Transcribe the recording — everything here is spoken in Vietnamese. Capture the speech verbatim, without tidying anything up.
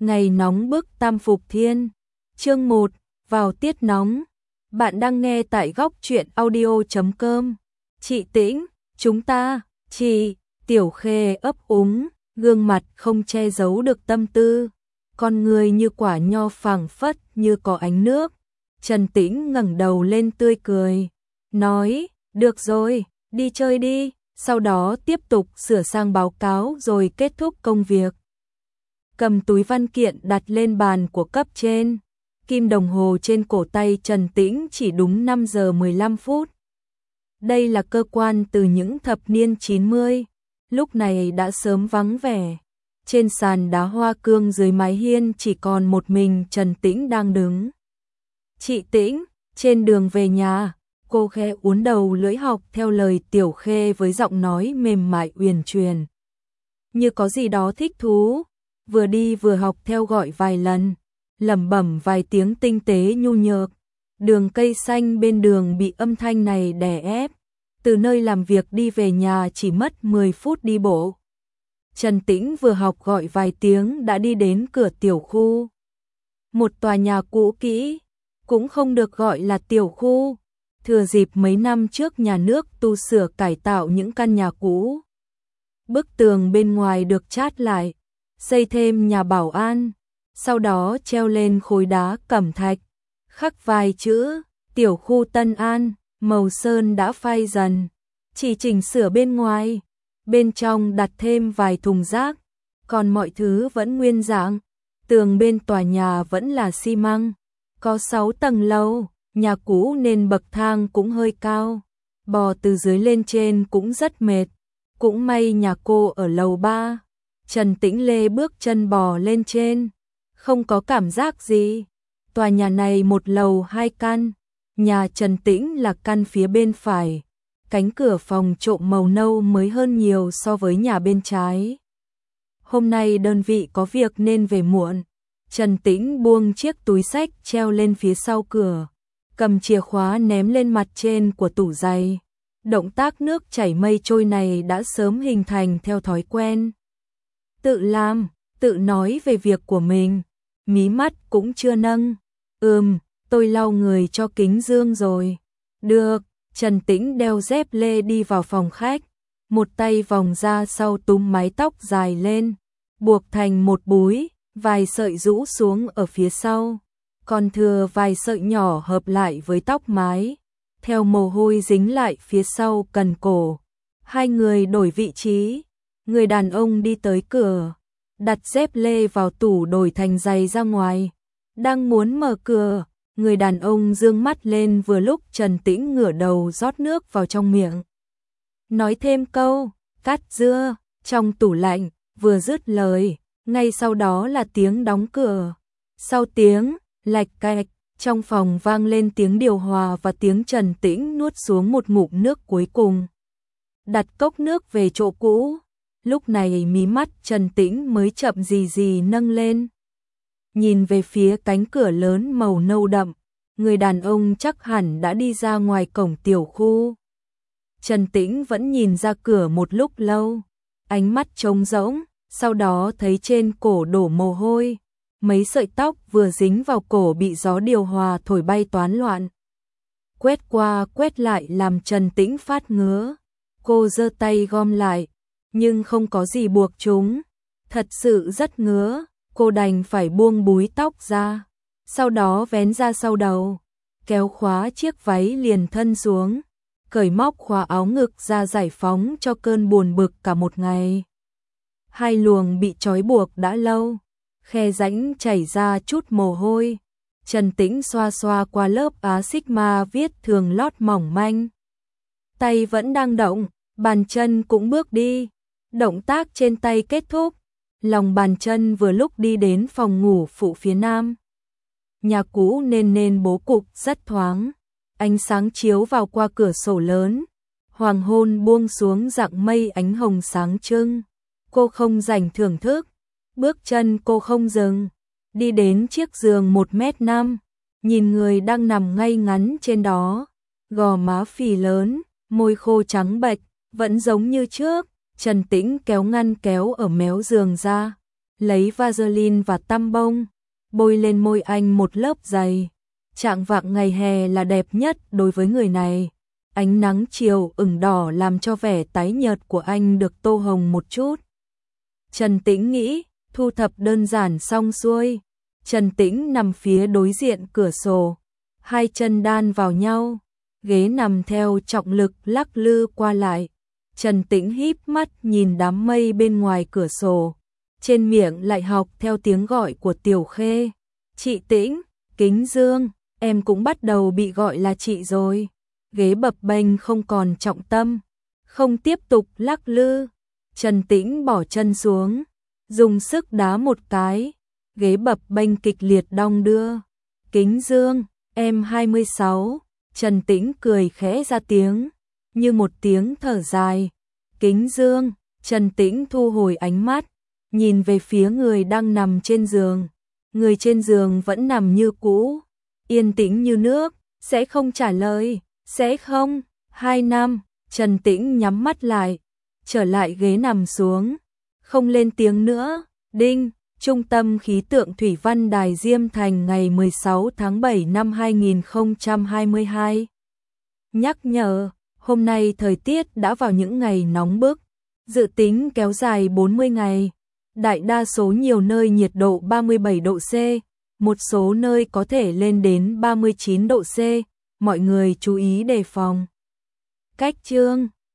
Ngày nóng bức Tam Phục Thiên. Chương một, vào tiết nóng. Bạn đang nghe tại góc truyện audio chấm com. Chị Tĩnh, chúng ta, chị, Tiểu Khê ấp úng, gương mặt không che giấu được tâm tư. Con người như quả nho phảng phất như có ánh nước. Trần Tĩnh ngẩng đầu lên tươi cười, nói, được rồi, đi chơi đi, sau đó tiếp tục sửa sang báo cáo rồi kết thúc công việc. Cầm túi văn kiện đặt lên bàn của cấp trên, kim đồng hồ trên cổ tay Trần Tĩnh chỉ đúng năm giờ mười lăm phút. Đây là cơ quan từ những thập niên chín mươi, lúc này đã sớm vắng vẻ. Trên sàn đá hoa cương dưới mái hiên chỉ còn một mình Trần Tĩnh đang đứng. Chị Tĩnh, trên đường về nhà, cô khẽ uốn đầu lưỡi học theo lời Tiểu Khê với giọng nói mềm mại uyển chuyển. Như có gì đó thích thú, vừa đi vừa học theo gọi vài lần, lẩm bẩm vài tiếng tinh tế nhu nhược. Đường cây xanh bên đường bị âm thanh này đè ép. Từ nơi làm việc đi về nhà chỉ mất mười phút đi bộ. Trần Tĩnh vừa học gọi vài tiếng đã đi đến cửa tiểu khu. Một tòa nhà cũ kỹ, cũng không được gọi là tiểu khu. Thừa dịp mấy năm trước nhà nước tu sửa cải tạo những căn nhà cũ. Bức tường bên ngoài được chát lại, xây thêm nhà bảo an, sau đó treo lên khối đá cẩm thạch, khắc vài chữ, tiểu khu Tân An, màu sơn đã phai dần, chỉ chỉnh sửa bên ngoài, bên trong đặt thêm vài thùng rác, còn mọi thứ vẫn nguyên dạng. Tường bên tòa nhà vẫn là xi măng, có sáu tầng lầu, nhà cũ nên bậc thang cũng hơi cao, bò từ dưới lên trên cũng rất mệt, cũng may nhà cô ở lầu ba. Trần Tĩnh Lê bước chân bò lên trên, không có cảm giác gì. Tòa nhà này một lầu hai căn, nhà Trần Tĩnh là căn phía bên phải, cánh cửa phòng trộm màu nâu mới hơn nhiều so với nhà bên trái. Hôm nay đơn vị có việc nên về muộn, Trần Tĩnh buông chiếc túi xách treo lên phía sau cửa, cầm chìa khóa ném lên mặt trên của tủ giày. Động tác nước chảy mây trôi này đã sớm hình thành theo thói quen. Tự làm, tự nói về việc của mình, mí mắt cũng chưa nâng. Ừm, tôi lau người cho kính dương rồi. Được, Trần Tĩnh đeo dép lê đi vào phòng khách, một tay vòng ra sau túm mái tóc dài lên, buộc thành một búi, vài sợi rũ xuống ở phía sau, còn thừa vài sợi nhỏ hợp lại với tóc mái, theo mồ hôi dính lại phía sau cần cổ. Hai người đổi vị trí. Người đàn ông đi tới cửa, đặt dép lê vào tủ đổi thành giày ra ngoài. Đang muốn mở cửa, người đàn ông dương mắt lên vừa lúc Trần Tĩnh ngửa đầu rót nước vào trong miệng. Nói thêm câu, cắt dưa, trong tủ lạnh, vừa dứt lời, ngay sau đó là tiếng đóng cửa. Sau tiếng, lạch cạch, trong phòng vang lên tiếng điều hòa và tiếng Trần Tĩnh nuốt xuống một ngụm nước cuối cùng. Đặt cốc nước về chỗ cũ. Lúc này mí mắt Trần Tĩnh mới chậm gì gì nâng lên. Nhìn về phía cánh cửa lớn màu nâu đậm, người đàn ông chắc hẳn đã đi ra ngoài cổng tiểu khu. Trần Tĩnh vẫn nhìn ra cửa một lúc lâu, ánh mắt trống rỗng, sau đó thấy trên cổ đổ mồ hôi, mấy sợi tóc vừa dính vào cổ bị gió điều hòa thổi bay toán loạn. Quét qua quét lại làm Trần Tĩnh phát ngứa, cô giơ tay gom lại. Nhưng không có gì buộc chúng, thật sự rất ngứa, cô đành phải buông búi tóc ra, sau đó vén ra sau đầu, kéo khóa chiếc váy liền thân xuống, cởi móc khóa áo ngực ra giải phóng cho cơn buồn bực cả một ngày. Hai luồng bị trói buộc đã lâu, khe rãnh chảy ra chút mồ hôi, Trần Tĩnh xoa xoa qua lớp á sigma viết thường lót mỏng manh. Tay vẫn đang động, bàn chân cũng bước đi. Động tác trên tay kết thúc, lòng bàn chân vừa lúc đi đến phòng ngủ phụ phía nam. Nhà cũ nên nên bố cục rất thoáng, ánh sáng chiếu vào qua cửa sổ lớn, hoàng hôn buông xuống dạng mây ánh hồng sáng trưng. Cô không rảnh thưởng thức, bước chân cô không dừng, đi đến chiếc giường một mét năm, nhìn người đang nằm ngay ngắn trên đó, gò má phì lớn, môi khô trắng bệch, vẫn giống như trước. Trần Tĩnh kéo ngăn kéo ở méo giường ra, lấy Vaseline và tăm bông, bôi lên môi anh một lớp dày. Trạng vạng ngày hè là đẹp nhất đối với người này. Ánh nắng chiều ửng đỏ làm cho vẻ tái nhợt của anh được tô hồng một chút. Trần Tĩnh nghĩ, thu thập đơn giản xong xuôi. Trần Tĩnh nằm phía đối diện cửa sổ, hai chân đan vào nhau, ghế nằm theo trọng lực lắc lư qua lại. Trần Tĩnh híp mắt nhìn đám mây bên ngoài cửa sổ, trên miệng lại học theo tiếng gọi của Tiểu Khê. Chị Tĩnh, Kính Dương, em cũng bắt đầu bị gọi là chị rồi. Ghế bập bênh không còn trọng tâm, không tiếp tục lắc lư. Trần Tĩnh bỏ chân xuống, dùng sức đá một cái, ghế bập bênh kịch liệt đong đưa. Kính Dương, em hai mươi sáu. Trần Tĩnh cười khẽ ra tiếng, như một tiếng thở dài. Kính Dương, Trần Tĩnh thu hồi ánh mắt, nhìn về phía người đang nằm trên giường. Người trên giường vẫn nằm như cũ, yên tĩnh như nước, sẽ không trả lời, sẽ không. Hai năm, Trần Tĩnh nhắm mắt lại, trở lại ghế nằm xuống, không lên tiếng nữa. Đinh, Trung tâm Khí tượng Thủy văn Đài Diêm Thành ngày mười sáu tháng bảy năm hai nghìn không trăm hai mươi hai. Nhắc nhở, hôm nay thời tiết đã vào những ngày nóng bức, dự tính kéo dài bốn mươi ngày. Đại đa số nhiều nơi nhiệt độ ba mươi bảy độ C, một số nơi có thể lên đến ba mươi chín độ C, mọi người chú ý đề phòng. Cách chương